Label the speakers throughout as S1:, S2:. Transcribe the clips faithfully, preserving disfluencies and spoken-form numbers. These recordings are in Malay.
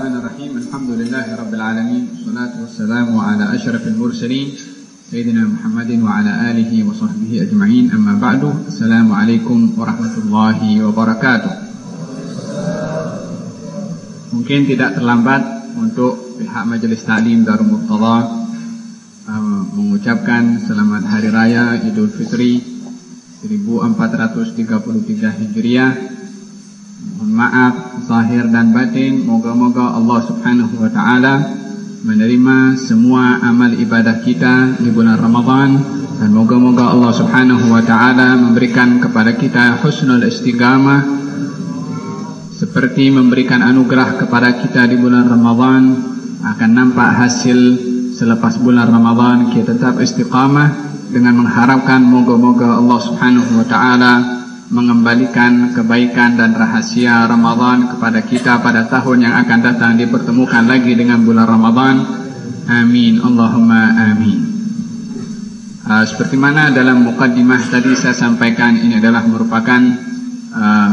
S1: Bismillahirrahmanirrahim. Alhamdulillahirabbil alamin. Wassalatu wassalamu ala asyrafil mursalin sayyidina Muhammadin wa ala alihi wa sahbihi ajma'in. Amma ba'du. Assalamualaikum warahmatullahi wabarakatuh. Mungkin tidak terlambat untuk pihak Majelis Ta'lim Darul Murtada uh, mengucapkan selamat hari raya Idul Fitri seribu empat ratus tiga puluh tiga Hijriah. Mohon maaf zahir dan batin, moga-moga Allah Subhanahu wa taala menerima semua amal ibadah kita di bulan Ramadan, dan moga-moga Allah Subhanahu wa taala memberikan kepada kita husnul istiqamah, seperti memberikan anugerah kepada kita di bulan Ramadan akan nampak hasil selepas bulan Ramadan. Kita tetap istiqamah dengan mengharapkan moga-moga Allah Subhanahu wa taala mengembalikan kebaikan dan rahasia Ramadan kepada kita pada tahun yang akan datang, dipertemukan lagi dengan bulan Ramadan. Amin, Allahumma amin. uh, Seperti mana dalam muqaddimah tadi saya sampaikan, ini adalah merupakan uh,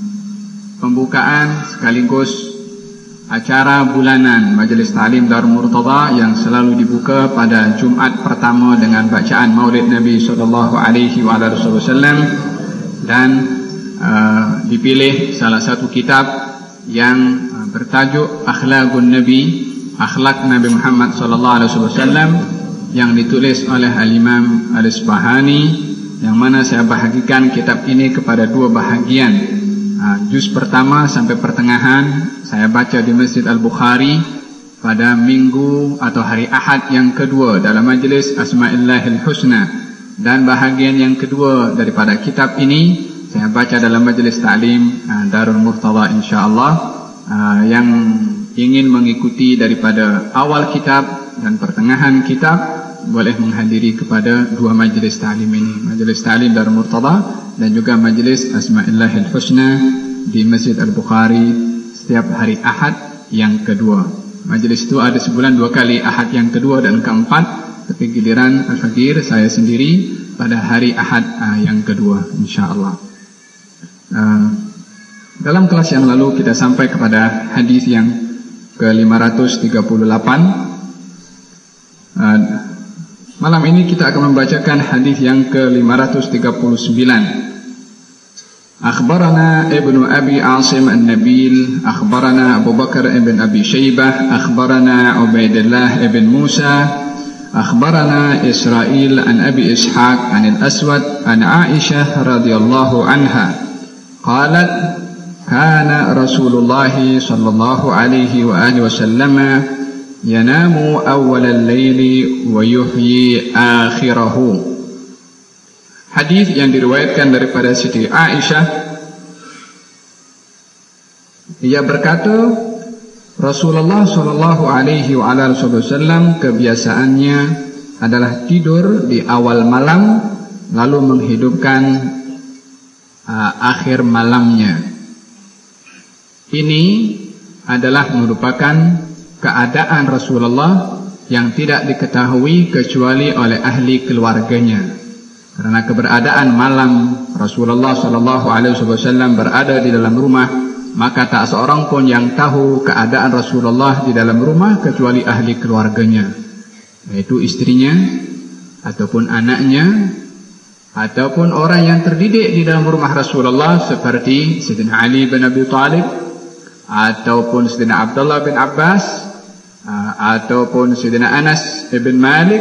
S1: pembukaan sekaligus acara bulanan Majelis Ta'lim Darul Murtada yang selalu dibuka pada Jumat pertama dengan bacaan Maulid Nabi sallallahu alaihi wasallam. Dan uh, dipilih salah satu kitab yang uh, bertajuk Akhlaqun Nabi, Akhlak Nabi Muhammad sallallahu alaihi wasallam, yang ditulis oleh Al-Imam Al-Isfahani, yang mana saya bahagikan kitab ini kepada dua bahagian. uh, Juz pertama sampai pertengahan saya baca di Masjid Al-Bukhari pada minggu atau hari Ahad yang kedua dalam majlis Asma'illahil Husna. Dan bahagian yang kedua daripada kitab ini saya baca dalam majlis ta'lim uh, Darul Murtada insyaAllah. uh, Yang ingin mengikuti daripada awal kitab dan pertengahan kitab boleh menghadiri kepada dua majlis ta'lim ini, majlis ta'lim Darul Murtada dan juga majlis Asma'illahil Husna di Masjid Al-Bukhari setiap hari Ahad yang kedua. Majlis itu ada sebulan dua kali, Ahad yang kedua dan keempat. Tapi giliran Al-Fakir saya sendiri pada hari Ahad uh, yang kedua insyaAllah. uh, Dalam kelas yang lalu kita sampai kepada hadis yang ke lima ratus tiga puluh delapan. uh, Malam ini kita akan membacakan hadis yang ke lima ratus tiga puluh sembilan. Akhbarana Ibnu Abi Asim An-Nabil, akhbarana Abu Bakar ibn Abi Shaybah, akhbarana Ubaidillah ibn Musa, أخبرنا إسرائيل عن أبي إسحاق عن الأسود عن عائشة رضي الله عنها قالت كان رسول الله صلى الله عليه وآله وسلم ينام أول الليل ويحيي آخره. Hadis yang diriwayatkan daripada Siti Aisyah, ia berkata, Rasulullah sallallahu alaihi wasallam kebiasaannya adalah tidur di awal malam lalu menghidupkan uh, akhir malamnya. Ini adalah merupakan keadaan Rasulullah yang tidak diketahui kecuali oleh ahli keluarganya. Karena keberadaan malam Rasulullah sallallahu alaihi wasallam berada di dalam rumah, maka tak seorang pun yang tahu keadaan Rasulullah di dalam rumah kecuali ahli keluarganya, yaitu istrinya, ataupun anaknya, ataupun orang yang terdidik di dalam rumah Rasulullah seperti Sayyidina Ali bin Abi Thalib, ataupun Sayyidina Abdullah bin Abbas, ataupun Sayyidina Anas bin Malik,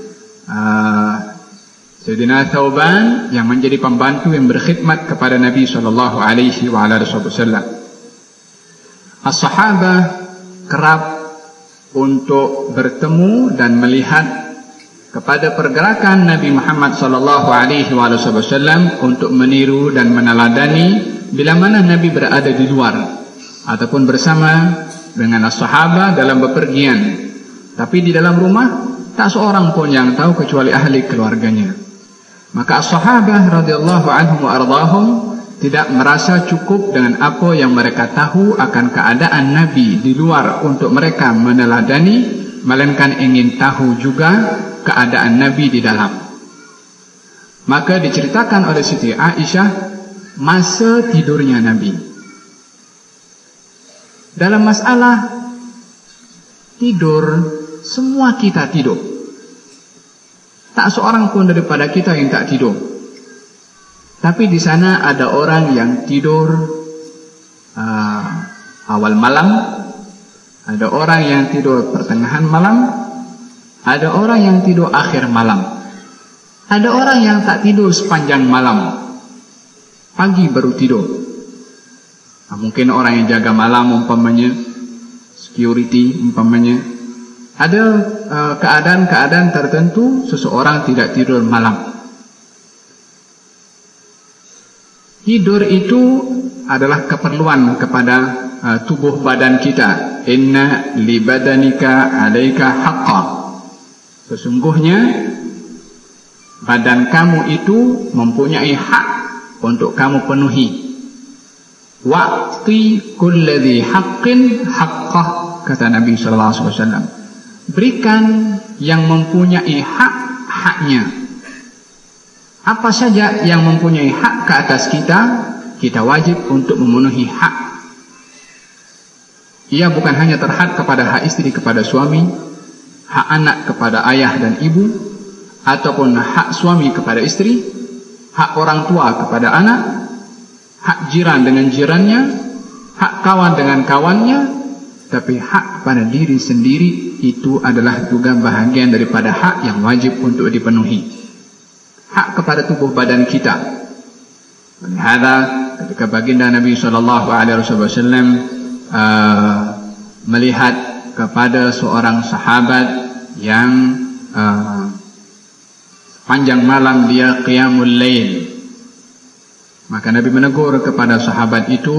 S1: Sayyidina Thauban yang menjadi pembantu yang berkhidmat kepada Nabi sallallahu alaihi wasallam. As-sahabah kerap untuk bertemu dan melihat kepada pergerakan Nabi Muhammad sallallahu alaihi wasallam untuk meniru dan meneladani bila mana Nabi berada di luar ataupun bersama dengan as-sahabah dalam bepergian. Tapi di dalam rumah tak seorang pun yang tahu kecuali ahli keluarganya. Maka as-sahabah radhiyallahu anhum wa ardahum tidak merasa cukup dengan apa yang mereka tahu akan keadaan Nabi di luar untuk mereka meneladani, melainkan ingin tahu juga keadaan Nabi di dalam. Maka diceritakan oleh Siti Aisyah masa tidurnya Nabi. Dalam masalah tidur, semua kita tidur. Tak seorang pun daripada kita yang tak tidur. Tapi di sana ada orang yang tidur uh, awal malam, ada orang yang tidur pertengahan malam, ada orang yang tidur akhir malam, ada orang yang tak tidur sepanjang malam, pagi baru tidur. Nah, mungkin orang yang jaga malam umpamanya security umpamanya. Ada uh, keadaan-keadaan tertentu seseorang tidak tidur malam. Tidur itu adalah keperluan kepada uh, tubuh badan kita. Inna li badanika 'alaika haqqan. Sesungguhnya badan kamu itu mempunyai hak untuk kamu penuhi. Wa'ti kulli haqqin haqqah, kata Nabi sallallahu alaihi wasallam. Berikan yang mempunyai hak haknya. Apa saja yang mempunyai hak ke atas kita, kita wajib untuk memenuhi hak. Ia bukan hanya terhad kepada hak istri kepada suami, hak anak kepada ayah dan ibu, ataupun hak suami kepada istri, hak orang tua kepada anak, hak jiran dengan jirannya, hak kawan dengan kawannya, tapi hak pada diri sendiri itu adalah juga bahagian daripada hak yang wajib untuk dipenuhi. Hak kepada tubuh badan kita. Olehada ketika baginda Nabi sallallahu alaihi wasallam uh, melihat kepada seorang sahabat yang uh, panjang malam dia qiyamul lail, maka Nabi menegur kepada sahabat itu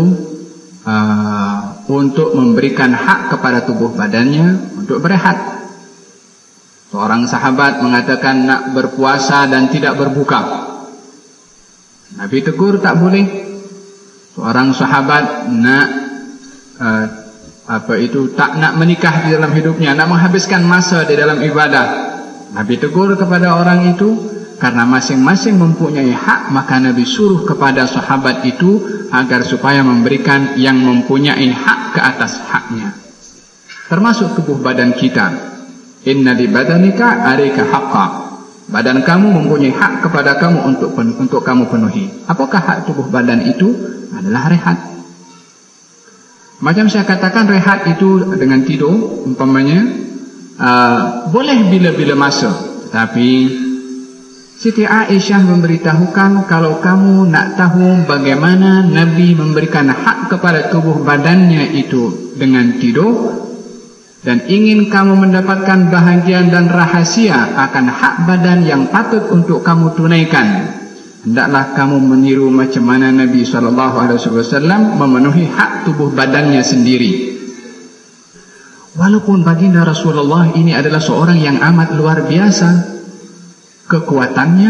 S1: uh, untuk memberikan hak kepada tubuh badannya untuk berehat. Seorang sahabat mengatakan nak berpuasa dan tidak berbuka. Nabi tegur tak boleh. Seorang sahabat nak uh, apa itu tak nak menikah di dalam hidupnya, nak menghabiskan masa di dalam ibadah. Nabi tegur kepada orang itu karena masing-masing mempunyai hak, maka Nabi suruh kepada sahabat itu agar supaya memberikan yang mempunyai hak ke atas haknya. Termasuk tubuh badan kita. Inna li badanika 'alaika haqqan. Badan kamu mempunyai hak kepada kamu untuk untuk kamu penuhi. Apakah hak tubuh badan itu? Adalah rehat. Macam saya katakan, rehat itu dengan tidur umpamanya uh, boleh bila-bila masa. Tapi Siti Aisyah memberitahukan kalau kamu nak tahu bagaimana Nabi memberikan hak kepada tubuh badannya itu dengan tidur, dan ingin kamu mendapatkan bahagian dan rahasia akan hak badan yang patut untuk kamu tunaikan, hendaklah kamu meniru macam mana Nabi sallallahu alaihi wasallam memenuhi hak tubuh badannya sendiri. Walaupun baginda Rasulullah ini adalah seorang yang amat luar biasa kekuatannya,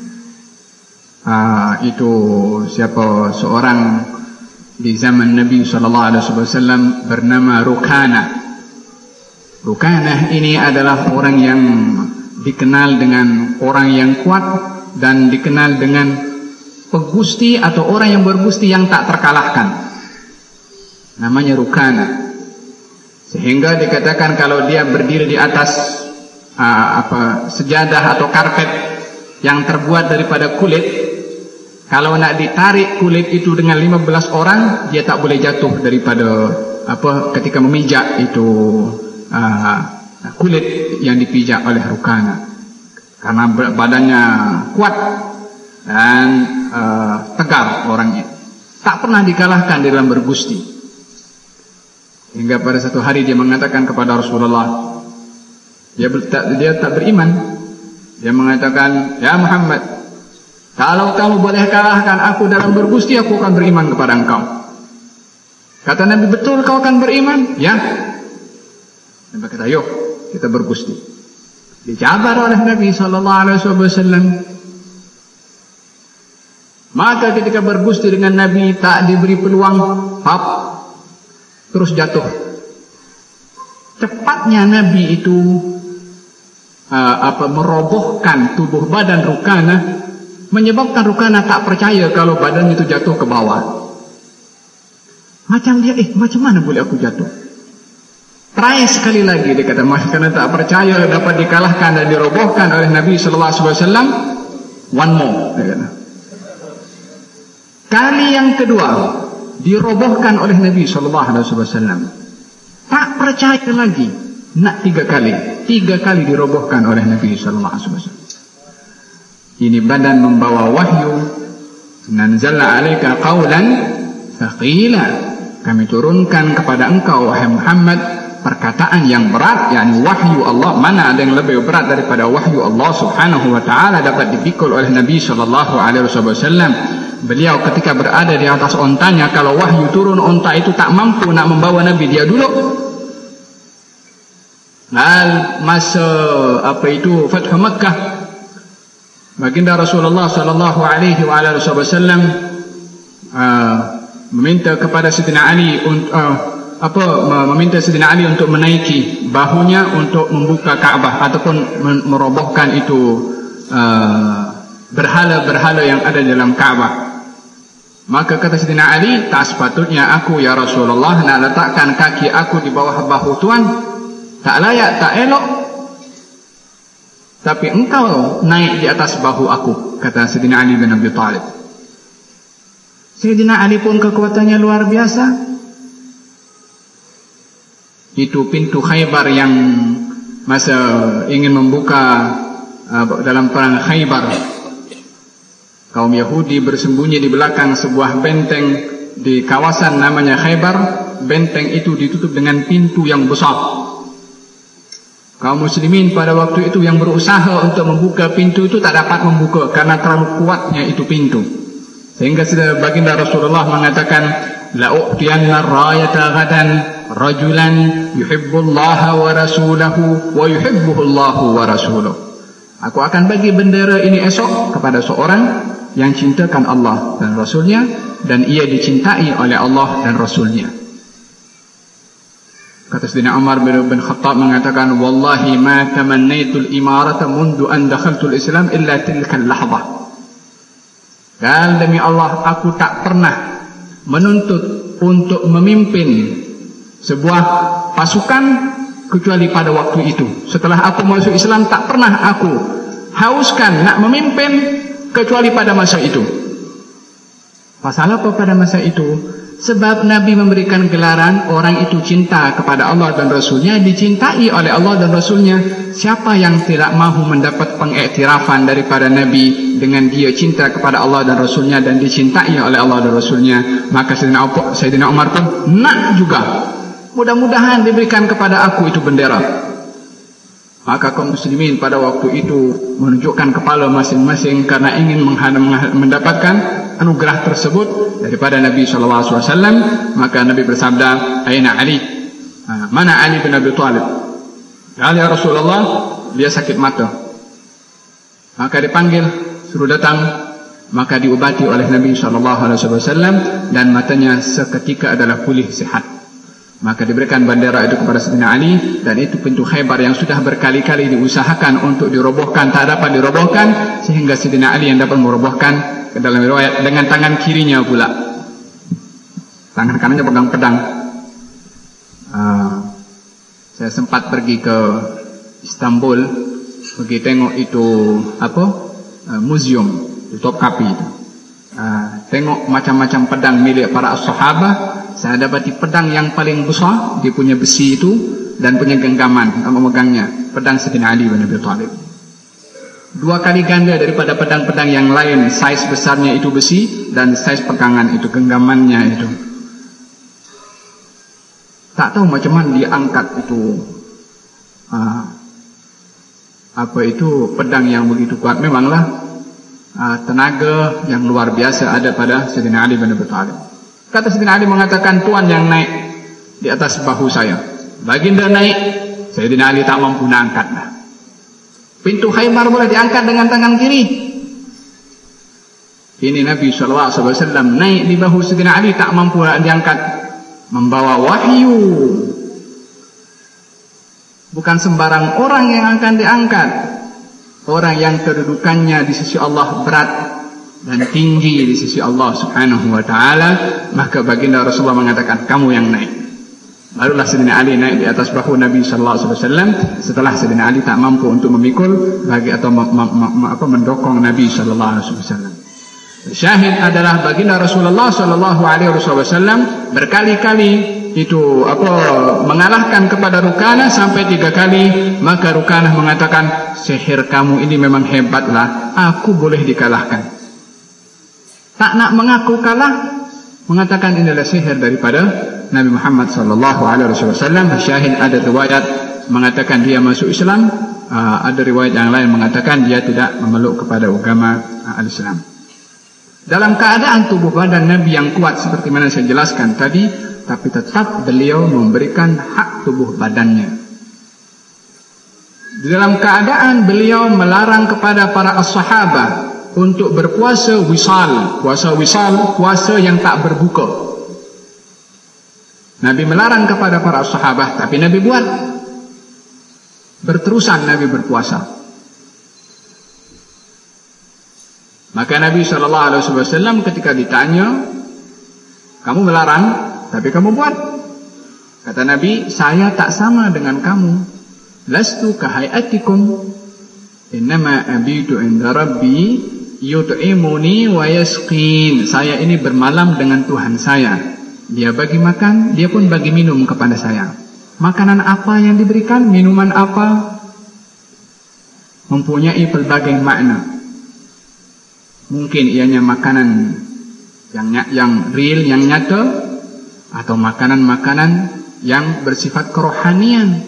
S1: aa, itu siapa seorang di zaman Nabi sallallahu alaihi wasallam bernama Rukana. Rukanah ini adalah orang yang dikenal dengan orang yang kuat dan dikenal dengan pegusti atau orang yang bergusti yang tak terkalahkan. Namanya Rukanah. Sehingga dikatakan kalau dia berdiri di atas uh, apa sejadah atau karpet yang terbuat daripada kulit, kalau nak ditarik kulit itu dengan lima belas orang, dia tak boleh jatuh daripada apa ketika memijak itu Uh, kulit yang dipijak oleh Rukana, karena badannya kuat dan uh, tegar orangnya, tak pernah dikalahkan dalam bergusti. Hingga pada satu hari dia mengatakan kepada Rasulullah, dia, dia tak beriman. Dia mengatakan, ya Muhammad, kalau kamu boleh kalahkan aku dalam bergusti, aku akan beriman kepada engkau. Kata Nabi, betul kau akan beriman? Ya. Nabi kata, yuk kita bergusti. Dijabar oleh Nabi sallallahu alaihi wasallam. Maka ketika bergusti dengan Nabi tak diberi peluang, hap, terus jatuh. Cepatnya Nabi itu uh, apa merobohkan tubuh badan Rukanah, menyebabkan Rukanah tak percaya kalau badan itu jatuh ke bawah. Macam dia, eh macam mana boleh aku jatuh? try sekali lagi, dia kata, kerana tak percaya dapat dikalahkan dan dirobohkan oleh Nabi sallallahu alaihi wasallam, one more, dia kata. Kali yang kedua dirobohkan oleh Nabi sallallahu alaihi wasallam, tak percaya lagi, nak tiga kali, tiga kali dirobohkan oleh Nabi sallallahu alaihi wasallam. Ini badan membawa wahyu, nanzalna alaika qawlan thaqila, kami turunkan kepada engkau wahai Muhammad perkataan yang berat, yakni wahyu Allah. Mana ada yang lebih berat daripada wahyu Allah subhanahu wa ta'ala dapat dipikul oleh Nabi sallallahu alaihi wasallam. Beliau ketika berada di atas ontanya, kalau wahyu turun, onta itu tak mampu nak membawa Nabi, dia duduk. Al masa apa itu Fathu Makkah, baginda Rasulullah sallallahu alaihi wasallam uh, meminta kepada Sayyidina Ali untuk uh, apa meminta Sayyidina Ali untuk menaiki bahunya untuk membuka Kaabah ataupun merobohkan itu uh, berhala-berhala yang ada dalam Kaabah. Maka kata Sayyidina Ali, tak sepatutnya aku ya Rasulullah nak letakkan kaki aku di bawah bahu Tuan, tak layak, tak elok. Tapi engkau naik di atas bahu aku, kata Sayyidina Ali bin Abi Thalib. Sayyidina Ali pun kekuatannya luar biasa. Itu pintu Khaybar yang masa ingin membuka uh, dalam perang Khaybar, kaum Yahudi bersembunyi di belakang sebuah benteng di kawasan namanya Khaybar. Benteng itu ditutup dengan pintu yang besar. Kaum muslimin pada waktu itu yang berusaha untuk membuka pintu itu tak dapat membuka karena terlalu kuatnya itu pintu. Sehingga baginda Rasulullah mengatakan, la u'tiyanna rayata ghadan rajulan yuhibbullaha wa rasulahu wa yuhibbuhullahu wa rasuluh. Aku akan bagi bendera ini esok kepada seorang yang cintakan Allah dan Rasulnya, dan ia dicintai oleh Allah dan Rasulnya. Kata Sayyidina Umar bin Khattab mengatakan, wallahi ma tamannaitul imarata mundu an dakhaltul Islam illa tilkal lahzah. Dan demi Allah, aku tak pernah menuntut untuk memimpin sebuah pasukan kecuali pada waktu itu. Setelah aku masuk Islam, tak pernah aku hauskan nak memimpin kecuali pada masa itu. Pasal apa pada masa itu? Sebab Nabi memberikan gelaran orang itu cinta kepada Allah dan Rasulnya, dicintai oleh Allah dan Rasulnya. Siapa yang tidak mahu mendapat pengiktirafan daripada Nabi dengan dia cinta kepada Allah dan Rasulnya dan dicintai oleh Allah dan Rasulnya? Maka Sayyidina Umar pun nak juga, mudah-mudahan diberikan kepada aku itu bendera. Maka kaum muslimin pada waktu itu menunjukkan kepala masing-masing karena ingin mendapatkan anugerah tersebut daripada Nabi sallallahu alaihi wasallam. Maka Nabi bersabda, "Aina Ali?" Ha, mana Ali bin Abi Thalib? "Ya Rasulullah, dia sakit mata." Maka dipanggil, suruh datang. Maka diubati oleh Nabi sallallahu alaihi wasallam dan matanya seketika adalah pulih sihat. Maka diberikan bendera itu kepada Sayyidina Ali, dan itu pintu Khaybar yang sudah berkali-kali diusahakan untuk dirobohkan, tak dapat dirobohkan, sehingga Sayyidina Ali yang dapat merobohkan ke dalam riwayat dengan tangan kirinya pula. Tangan kanannya pegang pedang. Uh, saya sempat pergi ke Istanbul, pergi tengok itu apa uh, museum di Topkapi itu. Uh, tengok macam-macam pedang milik para sahabat. Saya dapati pedang yang paling besar, dia punya besi itu dan punya genggaman memegangnya, pedang Sayyidina Ali bin Abi Thalib. Dua kali ganda daripada pedang-pedang yang lain, saiz besarnya itu besi dan saiz pegangan itu genggamannya itu. Tak tahu macam mana dia angkat itu uh, apa itu pedang yang begitu kuat. Memanglah uh, tenaga yang luar biasa ada pada Sayyidina Ali bin Abi Thalib. Kata Sayyidina Ali mengatakan, Tuan yang naik di atas bahu saya. Baginda naik, Sayyidina Ali tak mampu nak angkat. Pintu Khaybar boleh diangkat dengan tangan kiri. Ini Nabi sallallahu alaihi wasallam naik di bahu Sayyidina Ali, tak mampu nak diangkat. Membawa wahyu. Bukan sembarang orang yang akan diangkat. Orang yang kedudukannya di sisi Allah berat dan tinggi di sisi Allah subhanahu wa ta'ala. Maka baginda Rasulullah mengatakan, kamu yang naik. Barulah Sayyidina Ali naik di atas bahu Nabi sallallahu alaihi wasallam setelah Sayyidina Ali tak mampu untuk memikul bagi atau me, me, me, apa mendokong Nabi sallallahu alaihi wasallam. Syahid adalah baginda Rasulullah sallallahu alaihi wasallam berkali-kali itu apa mengalahkan kepada Rukanah sampai tiga kali. Maka Rukanah mengatakan, sihir kamu ini memang hebatlah, aku boleh dikalahkan. Tak nak mengaku kalah, mengatakan inilah sihir daripada Nabi Muhammad sallallahu alaihi wasallam. Syahid ada riwayat mengatakan dia masuk Islam, uh, ada riwayat yang lain mengatakan dia tidak memeluk kepada agama uh, al-Islam. Dalam keadaan tubuh badan Nabi yang kuat seperti mana saya jelaskan tadi, tapi tetap beliau memberikan hak tubuh badannya. Di dalam keadaan beliau melarang kepada para as-sahabah untuk berpuasa wisal. Puasa wisal, puasa yang tak berbuka. Nabi melarang kepada para sahabat, tapi Nabi buat. Berterusan Nabi berpuasa. Maka Nabi shallallahu alaihi wasallam ketika ditanya, kamu melarang, tapi kamu buat. Kata Nabi, saya tak sama dengan kamu. Lastu kahayatikum, innama abidu inda rabbi yut'imuni wa yasqin. Saya ini bermalam dengan Tuhan saya. Dia bagi makan, dia pun bagi minum kepada saya. Makanan apa yang diberikan, minuman apa, mempunyai pelbagai makna. Mungkin ianya makanan yang yang real, yang nyata, atau makanan-makanan yang bersifat kerohanian,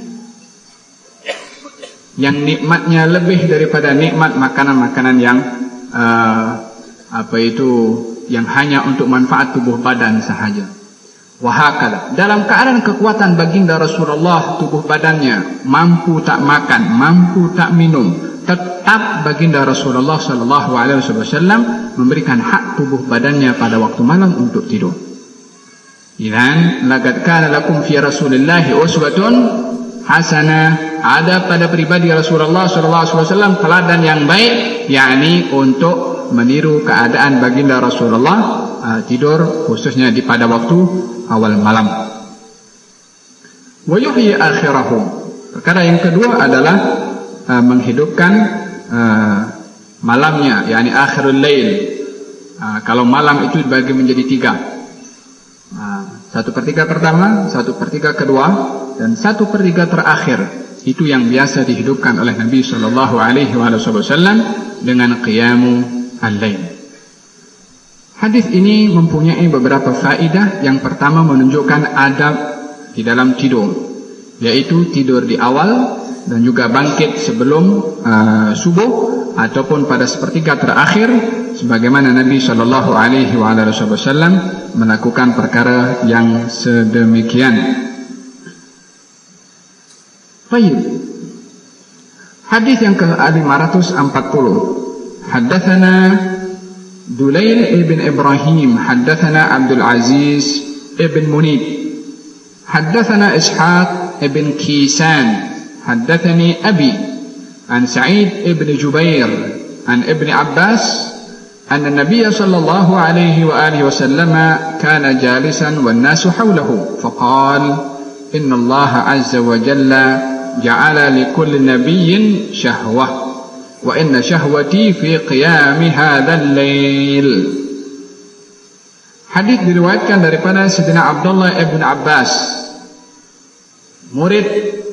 S1: yang nikmatnya lebih daripada nikmat makanan-makanan yang uh, apa itu yang hanya untuk manfaat tubuh badan sahaja. Wahakala, dalam keadaan kekuatan baginda Rasulullah, tubuh badannya mampu tak makan, mampu tak minum, tetap baginda Rasulullah sallallahu alaihi wasallam memberikan hak tubuh badannya pada waktu malam untuk tidur. Idzan laqad kana lakum fi Rasulillahi uswatun hasanah. Ada pada pribadi Rasulullah sallallahu alaihi wasallam teladan yang baik, yakni untuk meniru keadaan baginda Rasulullah uh, tidur khususnya di pada waktu awal malam. Wa yuhyi akhirahu. Perkara yang kedua adalah uh, menghidupkan uh, malamnya, yakni akhirul lail. Uh, kalau malam itu dibagi menjadi tiga. Uh, satu per tiga pertama, satu per tiga kedua, dan satu per tiga terakhir. Itu yang biasa dihidupkan oleh Nabi sallallahu alaihi wasallam dengan qiyamu al-lail. Hadis ini mempunyai beberapa faedah. Yang pertama menunjukkan adab di dalam tidur, yaitu tidur di awal dan juga bangkit sebelum uh, subuh ataupun pada sepertiga terakhir, sebagaimana Nabi sallallahu alaihi wasallam melakukan perkara yang sedemikian. Baik. Hadis yang ke lima ratus empat puluh. Haddatsana Dulail ibn Ibrahim, haddatsana Abdul Aziz ibn Munib, haddatsana Ishaq ibn Kisan, haddatsani Abi an Sa'id ibn Jubair an Ibn Abbas anna Nabiy sallallahu alaihi wa alihi wasallam kana jalisan wan nasu hawlahu faqala inna Allah azza wa jalla ja'ala likulli nabiyyin syahwah wa inna syahwati fi qiyami hadzal lail. Hadis diriwayatkan daripada Sayyidina Abdullah ibn Abbas, murid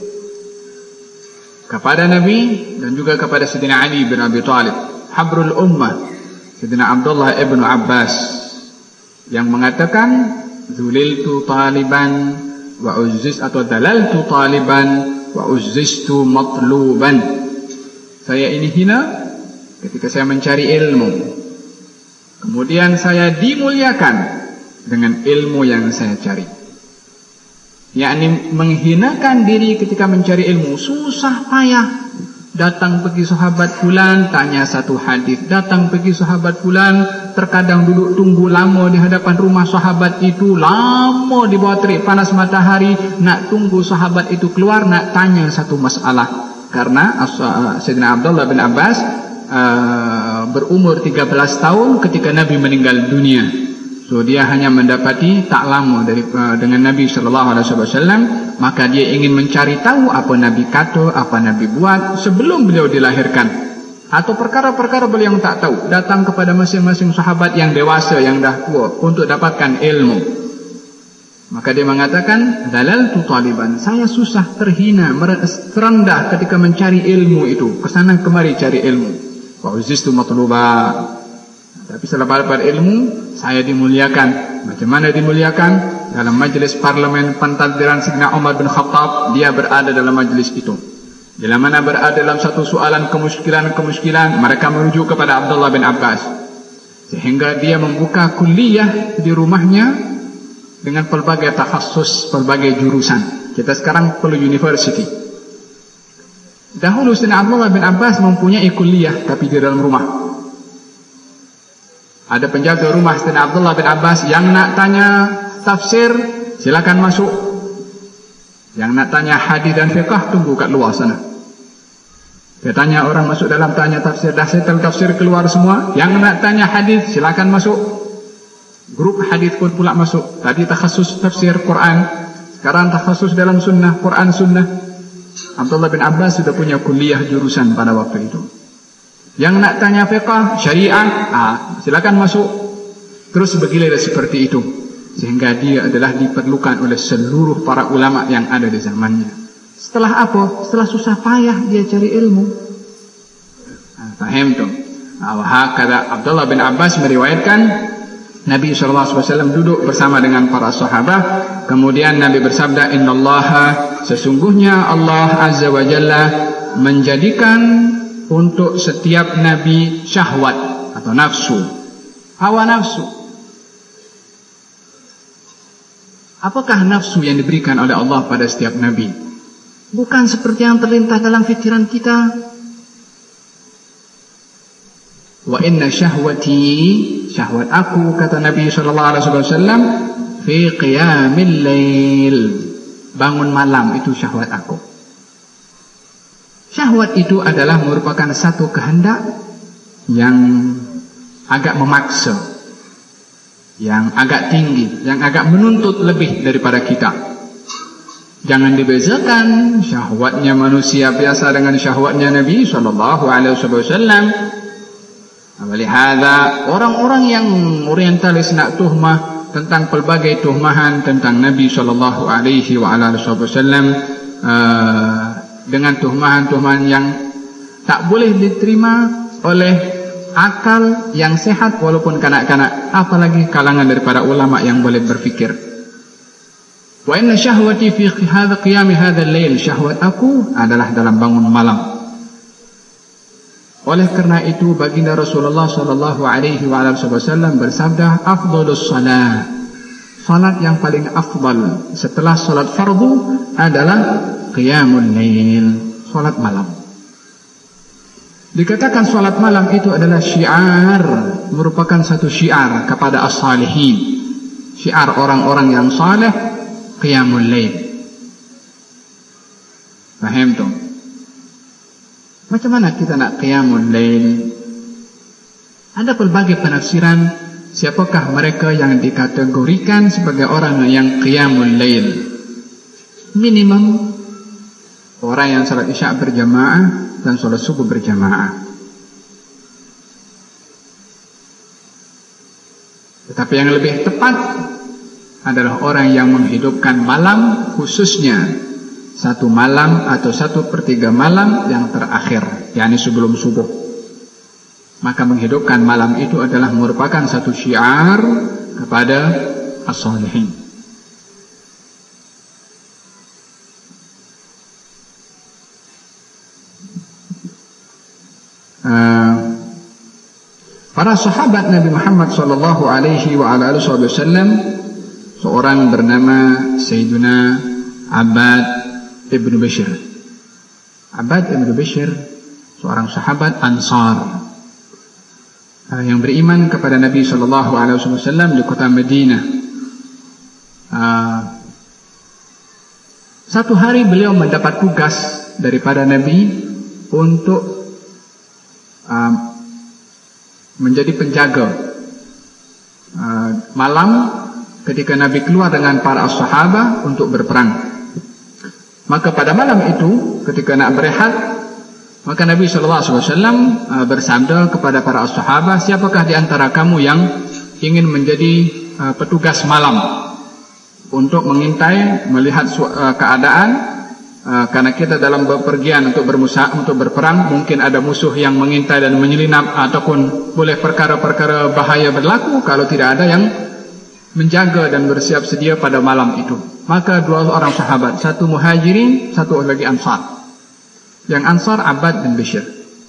S1: kepada Nabi dan juga kepada Sayyidina Ali bin Abi Thalib, habrul ummah, Sayyidina Abdullah ibn Abbas, yang mengatakan zuliltu taliban wa uzziz atau dalaltu taliban wa uzzistu matluban. Saya ini hina ketika saya mencari ilmu, kemudian saya dimuliakan dengan ilmu yang saya cari. Yakni menghinakan diri ketika mencari ilmu, susah payah. Datang pergi sahabat fulan, tanya satu hadis. Datang pergi sahabat fulan, terkadang duduk tunggu lama di hadapan rumah sahabat itu, lama di bawah terik panas matahari, nak tunggu sahabat itu keluar, nak tanya satu masalah. Karena Sayyidina Abdullah bin Abbas uh, berumur tiga belas tahun ketika Nabi meninggal dunia. So dia hanya mendapati tak lama dari uh, dengan Nabi sallallahu alaihi wasallam, maka dia ingin mencari tahu apa Nabi kata, apa Nabi buat sebelum beliau dilahirkan, atau perkara-perkara beliau yang tak tahu. Datang kepada masing-masing sahabat yang dewasa, yang dah tua, untuk dapatkan ilmu. Maka dia mengatakan, dalaltu taliban, saya susah, terhina, terendah ketika mencari ilmu itu, kesana kemari cari ilmu. Wa uzistu matluba, tapi setelah dapat ilmu, saya dimuliakan. Macam mana dimuliakan? Dalam majlis parlimen pentadbiran Sayyidina Umar bin Khattab, dia berada dalam majlis itu. Bila mana berada dalam satu soalan kemuskilan-kemuskilan, mereka merujuk kepada Abdullah bin Abbas, sehingga dia membuka kuliah di rumahnya dengan pelbagai takhasus, pelbagai jurusan. Kita sekarang perlu university. Dahulu Sayyidina Abdullah bin Abbas mempunyai kuliah, tapi di dalam rumah. Ada penjaga rumah Sayyidina Abdullah bin Abbas, yang nak tanya tafsir silakan masuk, yang nak tanya hadis dan fiqh tunggu kat luar sana. Dia tanya orang masuk dalam, tanya tafsir, dah settle tafsir keluar semua, yang nak tanya hadis silakan masuk. Grup hadis pun pula masuk. Tadi takhasus tafsir Quran, sekarang takhasus dalam sunnah, Quran sunnah. Abdullah bin Abbas sudah punya kuliah jurusan pada waktu itu. Yang nak tanya fiqh, syariah, ah, silakan masuk. Terus bergilir seperti itu, sehingga dia adalah diperlukan oleh seluruh para ulama yang ada di zamannya. Setelah apa? Setelah susah payah dia cari ilmu. Ah, faham tu? Wahakala Abdullah bin Abbas meriwayatkan, Nabi sallallahu alaihi wasallam duduk bersama dengan para sahabat. Kemudian Nabi bersabda, innallaha, sesungguhnya Allah azza wa jalla menjadikan untuk setiap nabi syahwat atau nafsu, hawa nafsu. Apakah nafsu yang diberikan oleh Allah pada setiap nabi? Bukan seperti yang terlintas dalam fikiran kita. Wa inna syahwati, syahwat aku, kata Nabi sallallahu alaihi wasallam, fi qiyamil lail, bangun malam itu syahwat aku. Syahwat itu adalah merupakan satu kehendak yang agak memaksa, yang agak tinggi, yang agak menuntut lebih daripada kita. Jangan dibezakan syahwatnya manusia biasa dengan syahwatnya Nabi sallallahu alaihi wasallam. Walihada, orang-orang yang orientalis nak tuhmah tentang pelbagai tuhmahan tentang Nabi sallallahu alaihi wasallam uh, dengan tuhmahan-tuhmahan yang tak boleh diterima oleh akal yang sehat walaupun kanak-kanak, apalagi kalangan daripada ulama yang boleh berfikir. Wa inna syahwati fi hadha qiyam hadha al-lail, syahwat aku adalah dalam bangun malam. Oleh kerana itu baginda Rasulullah sallallahu alaihi wasallam bersabda, afdhalus salat, salat yang paling afdal setelah salat fardu adalah qiyamul lail, salat malam. Dikatakan salat malam itu adalah syiar, merupakan satu syiar kepada as-salihin, syiar orang-orang yang saleh, qiyamul lail. Faham tu? Macam mana kita nak qiyamul lail? Ada pelbagai penafsiran siapakah mereka yang dikategorikan sebagai orang yang qiyamul lail. Minimum orang yang salat isya berjamaah dan salat subuh berjamaah. Tetapi yang lebih tepat adalah orang yang menghidupkan malam, khususnya satu malam atau satu per tiga malam yang terakhir, yakni sebelum subuh. Maka menghidupkan malam itu adalah merupakan satu syiar kepada as-salihin. Uh, para sahabat Nabi Muhammad sallallahu alaihi wasallam, seorang bernama Sayyiduna Abbad Ibn Bishr. Abbad Ibn Bishr seorang sahabat Ansar uh, yang beriman kepada Nabi sallallahu alaihi wasallam di kota Madinah. Uh, satu hari beliau mendapat tugas daripada Nabi untuk uh, menjadi penjaga uh, malam ketika Nabi keluar dengan para sahabat untuk berperang. Maka pada malam itu ketika nak berehat, maka Nabi sallallahu alaihi wasallam bersabda kepada para sahabat, siapakah di antara kamu yang ingin menjadi uh, petugas malam untuk mengintai, melihat uh, keadaan, uh, karena kita dalam bepergian untuk bermusa untuk berperang, mungkin ada musuh yang mengintai dan menyelinap, ataupun boleh perkara-perkara bahaya berlaku kalau tidak ada yang menjaga dan bersiap sedia pada malam itu. Maka dua orang sahabat, satu muhajirin, satu lagi ansar. Yang ansar Abbad bin Bishr.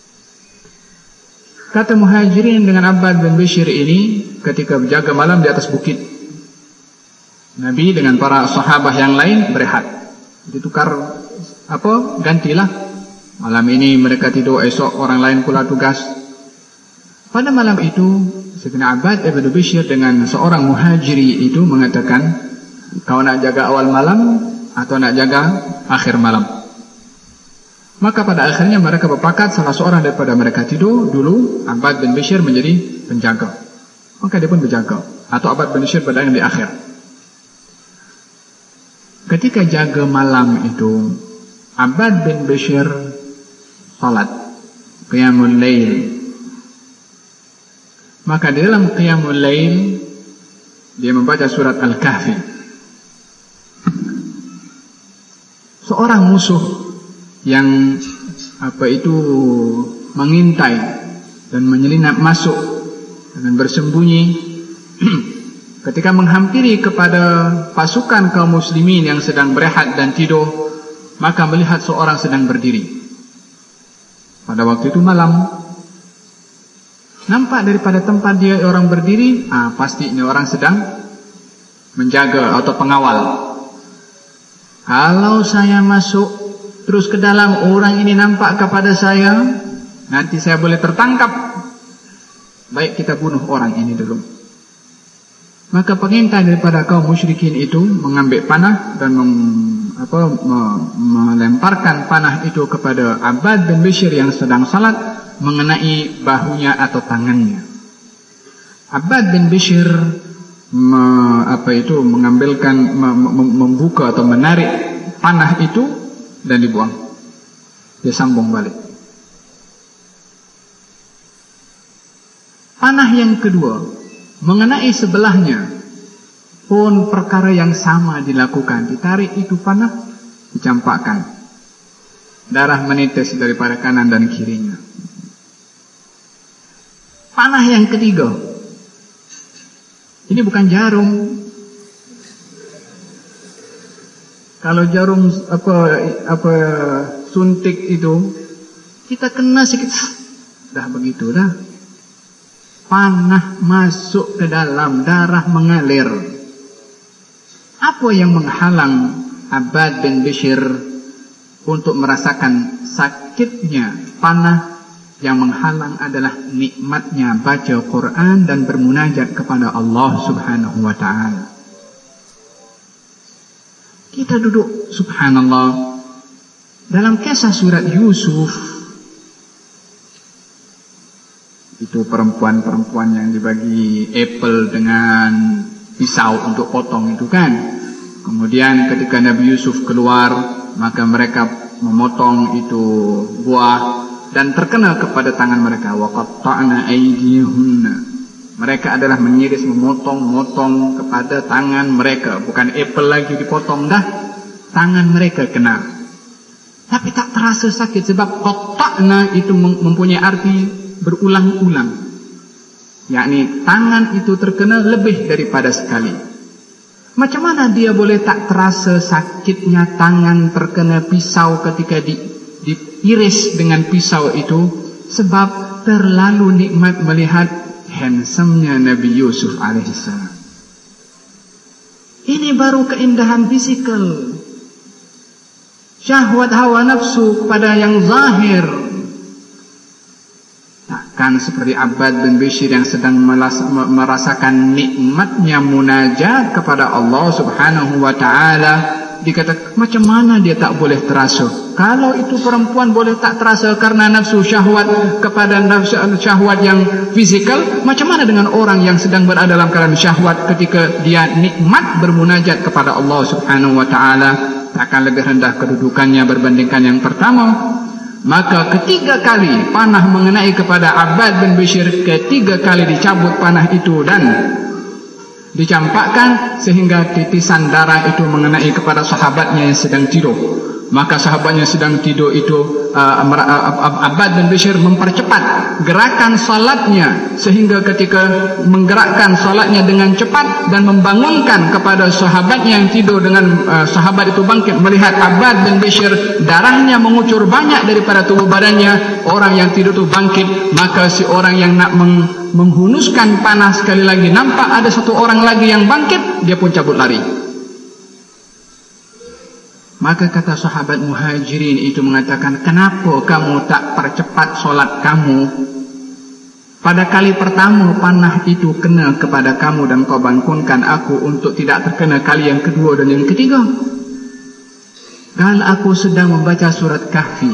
S1: Kata muhajirin dengan Abbad bin Bishr ini ketika berjaga malam di atas bukit, Nabi dengan para sahabat yang lain berehat. Ditukar apa? Gantilah. Malam ini mereka tidur, esok orang lain pula tugas. Pada malam itu Sayyidina Abbad bin Bishr dengan seorang muhajiri itu mengatakan, kau nak jaga awal malam atau nak jaga akhir malam? Maka pada akhirnya mereka berpakat, salah seorang daripada mereka tidur dulu, Abbad bin Bishr menjadi penjaga. Maka dia pun berjaga, atau Abbad bin Bishr berada di akhir. Ketika jaga malam itu, Abbad bin Bishr salat qiyamul lail. Maka di dalam qiyamul lail dia membaca surat Al-Kahfi. Seorang musuh yang apa itu mengintai dan menyelinap masuk dan bersembunyi ketika menghampiri kepada pasukan kaum muslimin yang sedang berehat dan tidur, maka melihat seorang sedang berdiri. Pada waktu itu malam, nampak daripada tempat dia orang berdiri, ah, pasti ini orang sedang menjaga atau pengawal. Kalau saya masuk terus ke dalam, orang ini nampak kepada saya, nanti saya boleh tertangkap. Baik, kita bunuh orang ini dulu. Maka pengintai daripada kaum musyrikin itu mengambil panah dan mem, apa, me, melemparkan panah itu kepada Abbad bin Bishr yang sedang salat, mengenai bahunya atau tangannya. Abbad bin Bishr me, apa itu mengambilkan, me, me, membuka atau menarik panah itu dan dibuang. Dia sambung balik. Panah yang kedua mengenai sebelahnya pun perkara yang sama dilakukan. Ditarik itu panah, dicampakkan. Darah menetes daripada kanan dan kirinya. Panah yang ketiga, ini bukan jarum. Kalau jarum apa apa suntik itu kita kena sikit, dah begitu dah. Panah masuk ke dalam, darah mengalir. Apa yang menghalang Abbad bin Bishr untuk merasakan sakitnya panah? Yang menghalang adalah nikmatnya baca Quran dan bermunajat kepada Allah Subhanahu wa ta'ala. Kita duduk, subhanallah, dalam kisah surat Yusuf, itu perempuan-perempuan yang dibagi apple dengan pisau untuk potong itu kan. Kemudian ketika Nabi Yusuf keluar, maka mereka memotong itu buah dan terkena kepada tangan mereka. Wa qatta'na aydiyahunna. Mereka adalah menyiris, memotong-motong kepada tangan mereka. Bukan apple lagi dipotong dah, tangan mereka kena. Tapi tak terasa sakit sebab qatta'na itu mempunyai arti berulang-ulang. Yakni tangan itu terkena lebih daripada sekali. Macam mana dia boleh tak terasa sakitnya tangan terkena pisau ketika di, diiris dengan pisau itu? Sebab terlalu nikmat melihat handsome-nya Nabi Yusuf alaihissalam. Ini baru keindahan fisikal. Syahwat hawa nafsu kepada yang zahir. Takkan seperti Abbad bin Bishr yang sedang merasakan nikmatnya munajat kepada Allah Subhanahu wa ta'ala dikatakan macam mana dia tak boleh terasa? Kalau itu perempuan boleh tak terasa karena nafsu syahwat kepada nafsu syahwat yang fizikal, macam mana dengan orang yang sedang berada dalam keadaan syahwat ketika dia nikmat bermunajat kepada Allah Subhanahu wa taala? Takkan lebih rendah kedudukannya berbandingkan yang pertama? Maka ketiga kali panah mengenai kepada Abbad bin Bishr, ketiga kali dicabut panah itu dan dicampakkan sehingga titisan darah itu mengenai kepada sahabatnya yang sedang tidur. Maka sahabatnya sedang tidur itu uh, Abbad bin Bishr mempercepat gerakan salatnya sehingga ketika menggerakkan salatnya dengan cepat dan membangunkan kepada sahabatnya yang tidur dengan uh, sahabat itu bangkit melihat Abbad bin Bishr darahnya mengucur banyak daripada tubuh badannya. Orang yang tidur itu bangkit, maka si orang yang nak meng, menghunuskan panah sekali lagi nampak ada satu orang lagi yang bangkit, dia pun cabut lari. Maka kata sahabat Muhajirin itu mengatakan, kenapa kamu tak percepat solat kamu? Pada kali pertama panah itu kena kepada kamu dan kau bangunkan aku untuk tidak terkena kali yang kedua dan yang ketiga. Kalau aku sedang membaca surat Kahfi,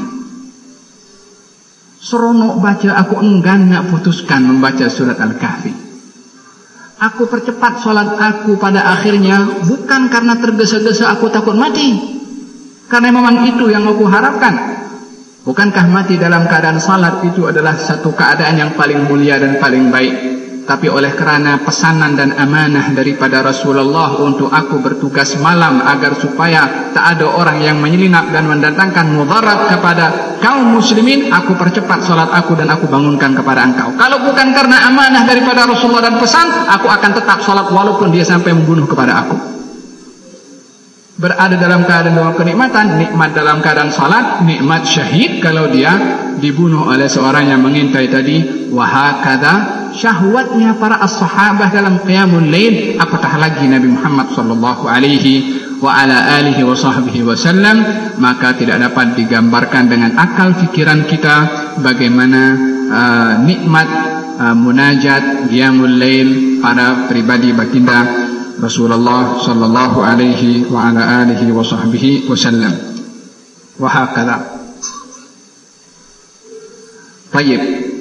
S1: seronok baca, aku enggan nak putuskan membaca surat Al-Kahfi. Aku percepat solat aku pada akhirnya bukan karena tergesa-gesa aku takut mati, karena memang itu yang aku harapkan. Bukankah mati dalam keadaan salat itu adalah satu keadaan yang paling mulia dan paling baik? Tapi oleh kerana pesanan dan amanah daripada Rasulullah untuk aku bertugas malam agar supaya tak ada orang yang menyelinap dan mendatangkan mudarat kepada kaum muslimin, aku percepat salat aku dan aku bangunkan kepada engkau. Kalau bukan karena amanah daripada Rasulullah dan pesan, aku akan tetap salat walaupun dia sampai membunuh kepada aku. Berada dalam keadaan dalam kenikmatan, nikmat dalam keadaan salat, nikmat syahid kalau dia dibunuh oleh seorang yang mengintai tadi. Wahakadha syahwatnya para as-sahabah dalam qiyamul lail, apatah lagi Nabi Muhammad sallallahu alaihi wa ala alihi wa sahbihi wasallam. Maka tidak dapat digambarkan dengan akal fikiran kita bagaimana uh, nikmat uh, munajat qiyamul lail para pribadi baginda Rasulullah sallallahu alaihi wa ala alihi wa sahbihi wasallam. Wa hakadha. Baik.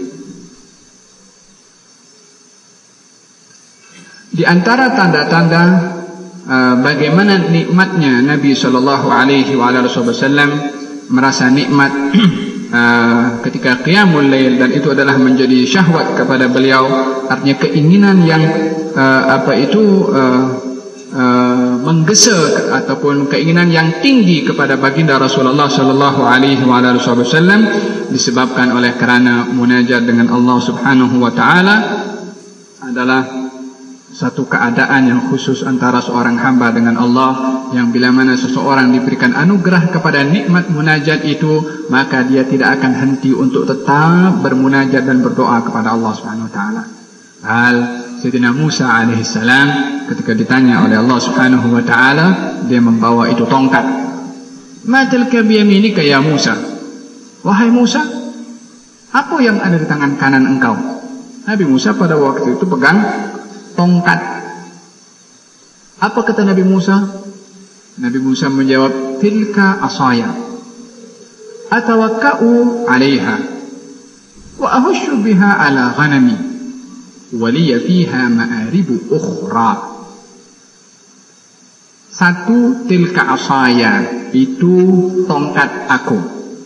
S1: Di antara tanda-tanda uh, bagaimana nikmatnya Nabi sallallahu alaihi wa ala alihi wasallam merasa nikmat uh, ketika qiyamul lail, dan itu adalah menjadi syahwat kepada beliau, artinya keinginan yang Uh, apa itu uh, uh, menggesa ataupun keinginan yang tinggi kepada baginda Rasulullah sallallahu alaihi wasallam disebabkan oleh kerana munajat dengan Allah Subhanahu wa taala adalah satu keadaan yang khusus antara seorang hamba dengan Allah, yang bila mana seseorang diberikan anugerah kepada nikmat munajat itu, maka dia tidak akan henti untuk tetap bermunajat dan berdoa kepada Allah Subhanahu wa taala. Hal Sayyidina Musa alaihissalam ketika ditanya oleh Allah Subhanahu wa taala, dia membawa itu tongkat. Ma tilka biyaminika ya Musa? Wahai Musa, apa yang ada di tangan kanan engkau? Nabi Musa pada waktu itu pegang tongkat. Apa kata Nabi Musa? Nabi Musa menjawab, tilka asaya atawakka'u 'alaiha wa ahushu biha 'ala ghanami waliya fiha ma'aribu ukhra. Satu, tilka asaya, itu tongkat aku.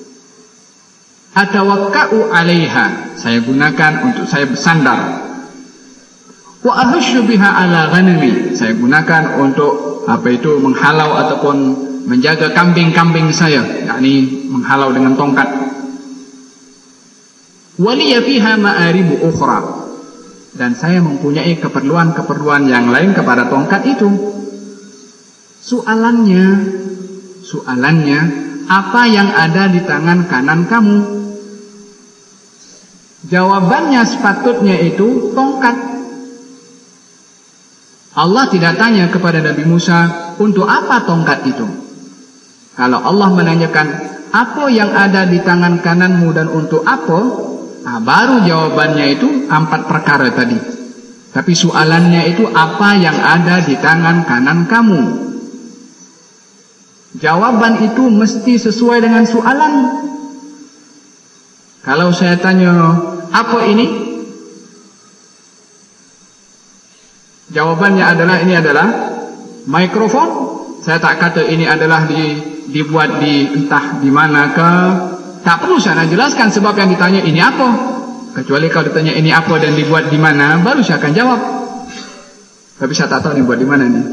S1: Atawakka'u 'alaiha, saya gunakan untuk saya bersandar. Wa ahushu biha 'ala ghanami, saya gunakan untuk apa itu menghalau ataupun menjaga kambing-kambing saya, yakni menghalau dengan tongkat. Waliya fiha ma'aribu ukhra, dan saya mempunyai keperluan-keperluan yang lain kepada tongkat itu. Soalannya, soalannya, apa yang ada di tangan kanan kamu? Jawabannya sepatutnya itu tongkat. Allah tidak tanya kepada Nabi Musa, untuk apa tongkat itu? Kalau Allah menanyakan, apa yang ada di tangan kananmu dan untuk apa? Nah, baru jawabannya itu empat perkara tadi. Tapi soalannya itu apa yang ada di tangan kanan kamu? Jawaban itu mesti sesuai dengan soalan. Kalau saya tanya, apa ini? Jawabannya adalah, ini adalah mikrofon. Saya tak kata ini adalah di, dibuat di entah di mana ke. Tak perlu saya nak jelaskan sebab yang ditanya ini apa. Kecuali kalau ditanya ini apa dan dibuat di mana, baru saya akan jawab. Tapi saya tak tahu ini buat di mana ni.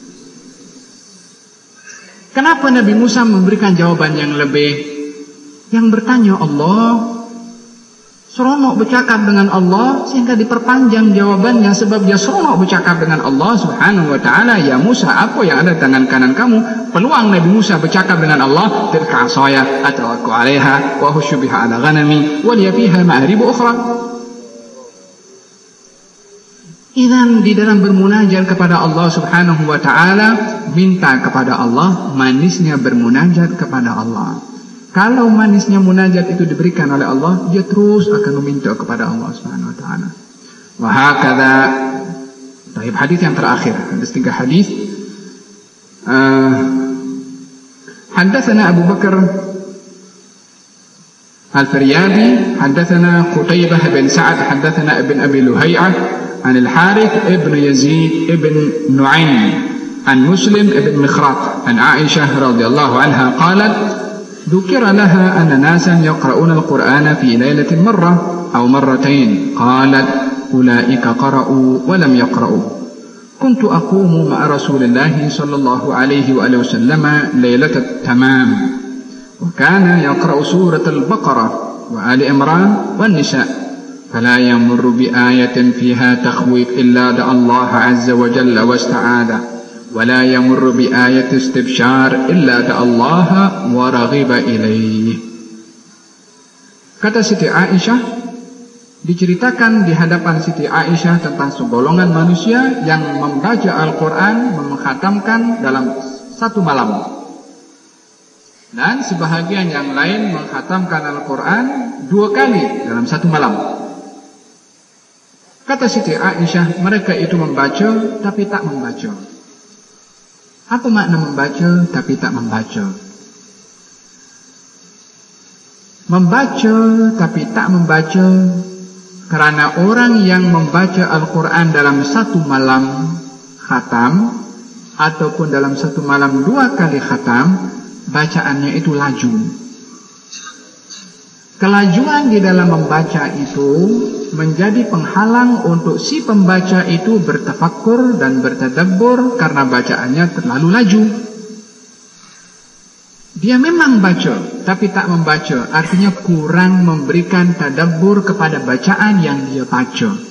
S1: Kenapa Nabi Musa memberikan jawaban yang lebih? Yang bertanya Allah, seronok bercakap dengan Allah, sehingga diperpanjang jawabannya sebab dia seronok bercakap dengan Allah Subhanahu wa ta'ala. Ya Musa, apa yang ada di tangan kanan kamu? Peluang Nabi Musa bercakap dengan Allah, tilka asaya atawakku alaiha wa husyu biha ala ghanami wa liya fiha ma'aribu ukhra. Idan di dalam bermunajat kepada Allah Subhanahu wa ta'ala, minta kepada Allah, manisnya bermunajat kepada Allah. Kalau manisnya munajat itu diberikan oleh Allah, dia terus akan meminta kepada Allah Subhanahu wa ta'ala. Wa hakadha. Baik, hadis yang terakhir, ada tiga hadis. Uh, Haddatsana Abu Bakar Al-Firyabi, haddatsana Qutaibah bin Sa'ad, haddatsana Ibn Abi Luhay'ah an Al-Harith ibn Yazid ibn Nu'aym an Muslim ibn Mikhrat an Aisyah radhiyallahu anha qalat ذكر لها أن ناسا يقرؤون القرآن في ليلة مرة أو مرتين قالت أولئك قرأوا ولم يقرأوا كنت أقوم مع رسول الله صلى الله عليه وآله وسلم ليلة التمام وكان يقرأ سورة البقرة وآل عمران والنساء فلا يمر بآية فيها تخويف إلا دعا الله عز وجل واستعاذ ولا يمر بآية استبشار إلا دعا الله ورغب إليه. Kata Siti Aisyah, diceritakan di hadapan Siti Aisyah tentang segolongan manusia yang membaca Al-Quran, mengkhatamkan dalam satu malam, dan sebahagian yang lain mengkhatamkan Al-Quran dua kali dalam satu malam. Kata Siti Aisyah, mereka itu membaca tapi tak membaca. Apa makna membaca tapi tak membaca? Membaca tapi tak membaca karena orang yang membaca Al-Quran dalam satu malam khatam, ataupun dalam satu malam dua kali khatam, bacaannya itu laju. Kelajuan di dalam membaca itu menjadi penghalang untuk si pembaca itu bertafakkur dan bertadabbur karena bacaannya terlalu laju. Dia memang baca tapi tak membaca, artinya kurang memberikan tadabbur kepada bacaan yang dia baca.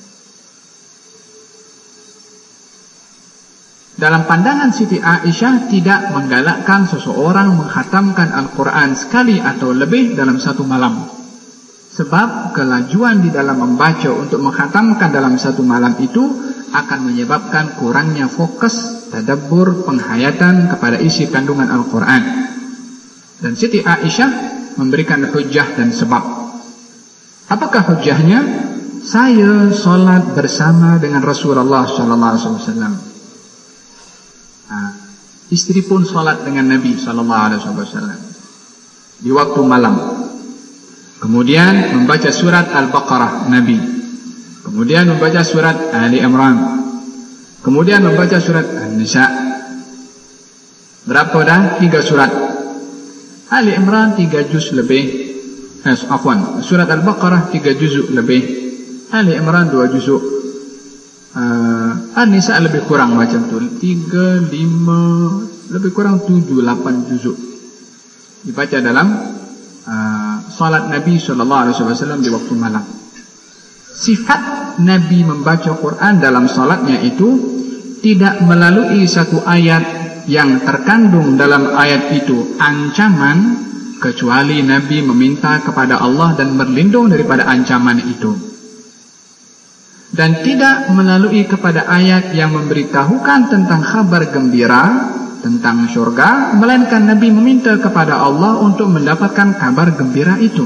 S1: Dalam pandangan Siti Aisyah, tidak menggalakkan seseorang menghatamkan Al-Quran sekali atau lebih dalam satu malam. Sebab kelajuan di dalam membaca untuk menghatamkan dalam satu malam itu akan menyebabkan kurangnya fokus, tadabbur, penghayatan kepada isi kandungan Al-Quran. Dan Siti Aisyah memberikan hujjah dan sebab. Apakah hujjahnya? Saya solat bersama dengan Rasulullah sallallahu alaihi wasallam. Nah, istri pun solat dengan Nabi sallallahu alaihi wasallam di waktu malam. Kemudian membaca surat Al-Baqarah Nabi. Kemudian membaca surat Ali Imran. Kemudian membaca surat An-Nisa. Berapa dah? Tiga surat. Ali Imran tiga juz lebih. Eh, afwan, surat Al-Baqarah tiga juz lebih. Ali Imran dua juz. Uh, An-Nisa lebih kurang macam tu, tiga, lima, lebih kurang tujuh, lapan juzuk dibaca dalam uh, salat Nabi sallallahu alaihi wasallam di waktu malam. Sifat Nabi membaca Quran dalam salatnya itu tidak melalui satu ayat yang terkandung dalam ayat itu ancaman, kecuali Nabi meminta kepada Allah dan berlindung daripada ancaman itu. Dan tidak melalui kepada ayat yang memberitahukan tentang kabar gembira tentang syurga, melainkan Nabi meminta kepada Allah untuk mendapatkan kabar gembira itu.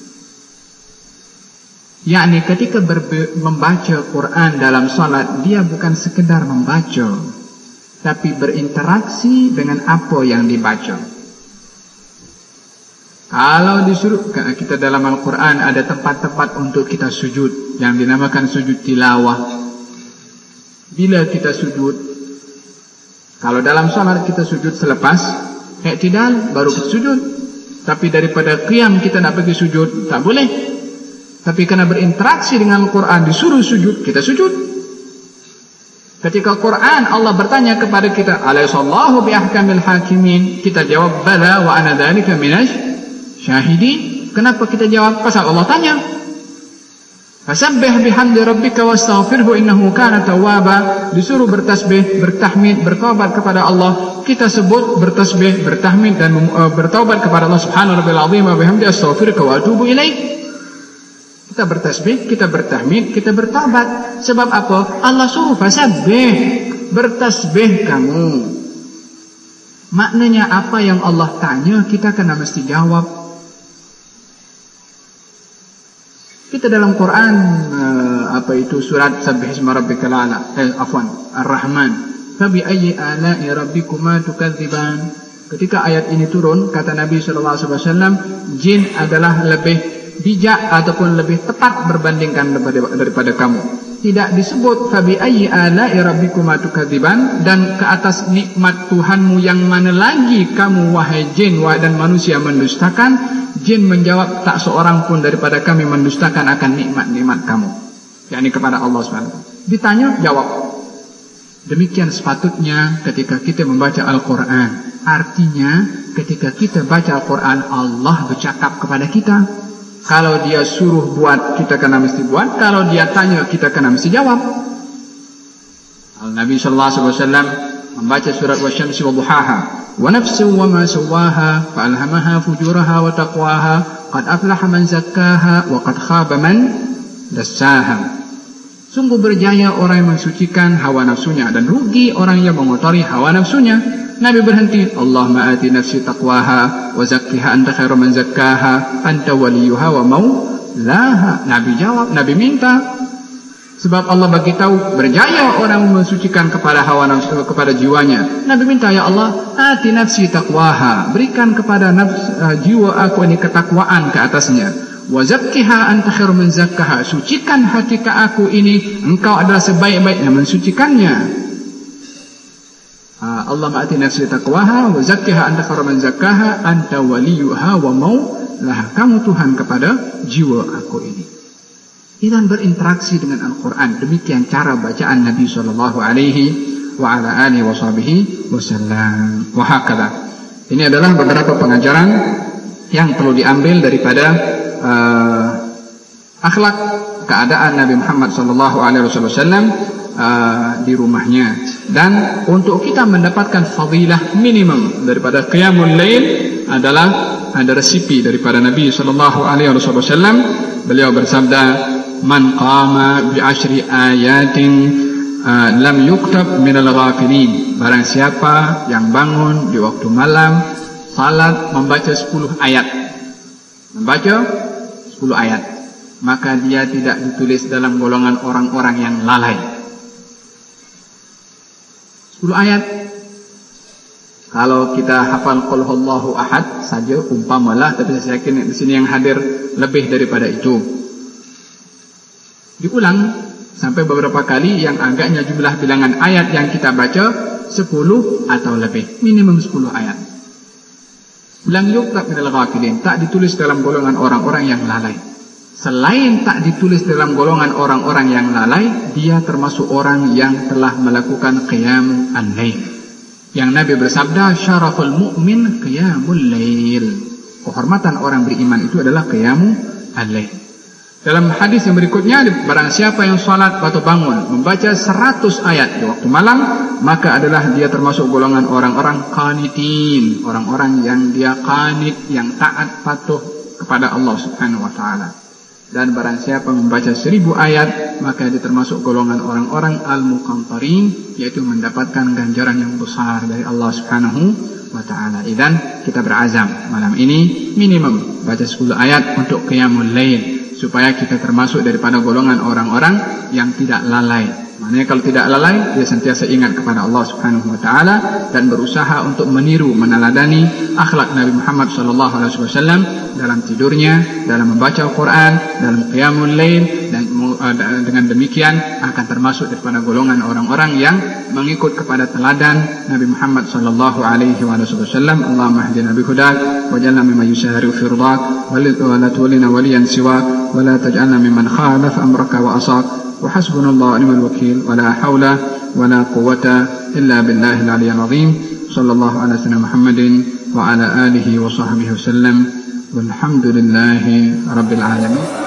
S1: Yakni ketika membaca Quran dalam salat, dia bukan sekedar membaca, tapi berinteraksi dengan apa yang dibaca. Kalau disuruh, kita dalam Al-Quran ada tempat-tempat untuk kita sujud yang dinamakan sujud tilawah. Bila kita sujud, kalau dalam salat kita sujud selepas i'tidal baru kita sujud. Tapi daripada qiyam kita nak pergi sujud, tak boleh. Tapi kerana berinteraksi dengan Al-Quran, disuruh sujud, kita sujud. Ketika Quran Allah bertanya kepada kita, alaysallahu biahkamil hakimin, kita jawab bala wa ana dzalika minasy syahidin. Kenapa kita jawab? Pasal Allah tanya. Fasabbih bihamdi rabbika wastaghfirhu innahu kana tawwaba. Disuruh bertasbih, bertahmid, bertaubat kepada Allah. Kita sebut bertasbih, bertahmid dan uh, bertaubat kepada Allah Subhanahu rabbil azim wa bihamdi astaghfiruka wa atubu ilaih. Kita bertasbih, kita bertahmid, kita bertaubat. Sebab apa? Allah suruh fasabbih, bertasbih kamu. Maknanya apa yang Allah tanya kita kena mesti jawab. Kita dalam Quran uh, apa itu surat Sabbih isma rabbikal a'la, eh, afwan, Ar-Rahman. Fa bi ayyi ala'i rabbikuma tukadziban. Ketika ayat ini turun, kata Nabi sallallahu alaihi wasallam, jin adalah lebih bijak ataupun lebih tepat berbandingkan daripada, daripada kamu. Tidak disebut fa bi ayyi ala'i rabbikuma tukadziban, dan ke atas nikmat Tuhanmu yang mana lagi kamu wahai jin dan manusia mendustakan. Jin menjawab, tak seorang pun daripada kami mendustakan akan nikmat-nikmat kamu, yakni kepada Allah subhanahu wa taala. Ditanya, jawab. Demikian sepatutnya ketika kita membaca Al-Quran. Artinya ketika kita baca Al-Quran, Allah bercakap kepada kita. Kalau dia suruh buat, kita kena mesti buat. Kalau dia tanya, kita kena mesti jawab. Al-Nabi sallallahu alaihi wasallam membaca surat Wasyamsi wa duhaha, wa nafsin wa ma sawaha fa alhamaha fujuraha wa taqwaha qad aflaha man zakkaha wa qad khaba man dassaha. Sungguh berjaya orang yang mensucikan hawa nafsunya, dan rugi orang yang mengotori hawa nafsunya. Nabi berhenti, Allahumma ati nafsi taqwaha wa zakkiha anta khairu man zakkaha anta waliyuha wa maulaha. Nabi jawab, Nabi minta. Sebab Allah bagi tahu berjaya orang mensucikan kepada hawa nafsu, kepada jiwanya. Nabi minta, ya Allah, ati nafsi taqwaha, berikan kepada nafs, uh, jiwa aku ini ketakwaan ke atasnya. Wa zakkiha anta khairu man zakkaha, sucikan hati ke aku ini, engkau adalah sebaik-baik yang mensucikannya. Uh, Allah ma'ati nafsi taqwaha wa zakkiha anta khairu man zakkaha anta waliyuha wa maulaha, kamu Tuhan kepada jiwa aku ini. Dan berinteraksi dengan Al-Quran. Demikian cara bacaan Nabi sallallahu alaihi wa ala alihi wa sahbihi wasallam. Wa hakadha. Ini adalah beberapa pengajaran yang perlu diambil daripada uh, akhlak keadaan Nabi Muhammad sallallahu alaihi wasallam uh, di rumahnya. Dan untuk kita mendapatkan fadilah minimum daripada qiyamul lail adalah ada resipi daripada Nabi sallallahu alaihi wasallam. Beliau bersabda, man qama bi ashri ayatin uh, lam yuktab minal ghafilin. Barang siapa yang bangun di waktu malam salat membaca sepuluh ayat, membaca sepuluh ayat, maka dia tidak ditulis dalam golongan orang-orang yang lalai. Sepuluh ayat. Kalau kita hafal qul huwallahu ahad saja umpamalah, tapi saya yakin di sini yang hadir lebih daripada itu. Diulang sampai beberapa kali, yang agaknya jumlah bilangan ayat yang kita baca sepuluh atau lebih, minimum sepuluh ayat. Lam yuktab minal ghafilin, tak ditulis dalam golongan orang-orang yang lalai. Selain tak ditulis dalam golongan orang-orang yang lalai, dia termasuk orang yang telah melakukan qiyamul lail. Yang Nabi bersabda, syaraful mu'min qiyamul lail. Kehormatan orang beriman itu adalah qiyamul lail. Dalam hadis yang berikutnya, barang siapa yang salat atau bangun membaca seratus ayat di waktu malam, maka adalah dia termasuk golongan orang-orang qanitin, orang-orang yang dia qanit, yang taat patuh kepada Allah Subhanahu wa taala. Dan barang siapa membaca seribu ayat, maka dia termasuk golongan orang-orang al-muqantarin, yaitu mendapatkan ganjaran yang besar dari Allah Subhanahu wa taala. Idzan kita berazam malam ini minimum baca sepuluh ayat untuk qiyamul lail, supaya kita termasuk daripada golongan orang-orang yang tidak lalai. Maknanya kalau tidak lalai, dia sentiasa ingat kepada Allah Subhanahu wa taala dan berusaha untuk meniru, meneladani akhlak Nabi Muhammad sallallahu alaihi wasallam dalam tidurnya, dalam membaca Al-Quran, dalam qiyamul lail, dan dengan demikian akan termasuk daripada golongan orang-orang yang mengikut kepada teladan Nabi Muhammad sallallahu alaihi wasallam. Allahumma hdina bihudak waj'alna mimman yusari'u fi ridak wa la tuwallina waliyan siwak wa la taj'alna mimman khalafa amraka wa asak. وحسبنا الله ونعم الوكيل ولا حول ولا قوة إلا بالله العلي العظيم. صلى الله على سيدنا محمد وعلى آله وصحبه وسلم والحمد لله رب العالمين.